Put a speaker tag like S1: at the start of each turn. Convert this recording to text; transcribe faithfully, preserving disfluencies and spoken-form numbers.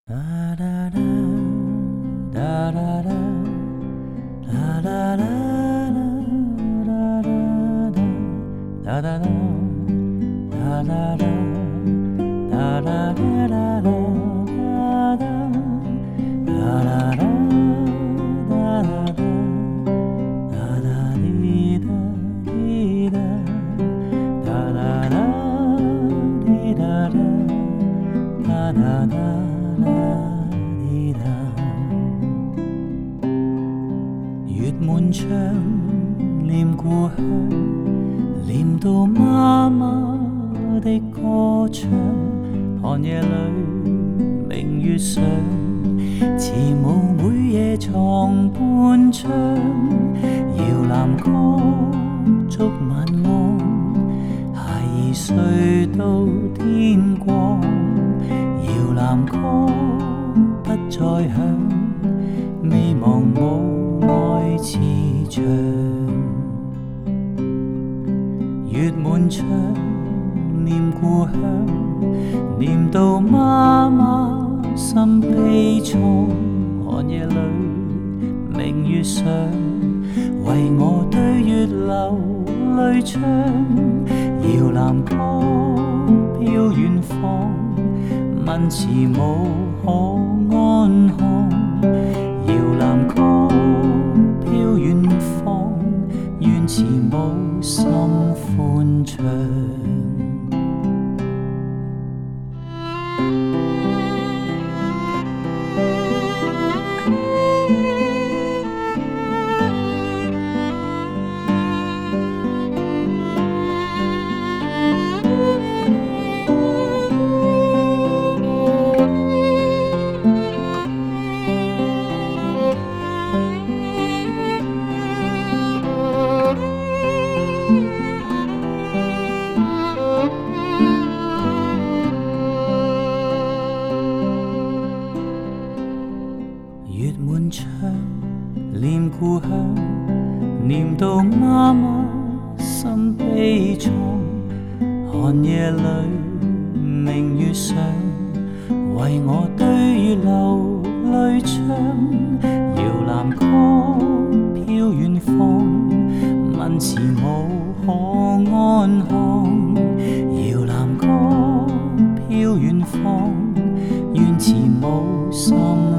S1: 月滿窗，念故鄉，念到媽媽的歌唱。寒夜裏，明月上，慈母每夜床伴唱。搖籃歌，燭晚安，孩兒睡到天光。搖籃歌不再響，未忘母愛慈祥。月滿窗，念故鄉，念到媽媽心悲愴。寒夜裏，明月上，為我對月流淚唱。搖籃歌飄遠方，問慈母可安康。搖籃歌飄遠方，願慈母心歡暢。月滿窗，念故鄉，念到媽媽心悲愴。寒夜裏，明月上，為我對月流淚唱。搖籃歌飄遠方，問慈母可安康。搖籃歌飄遠方，願慈母心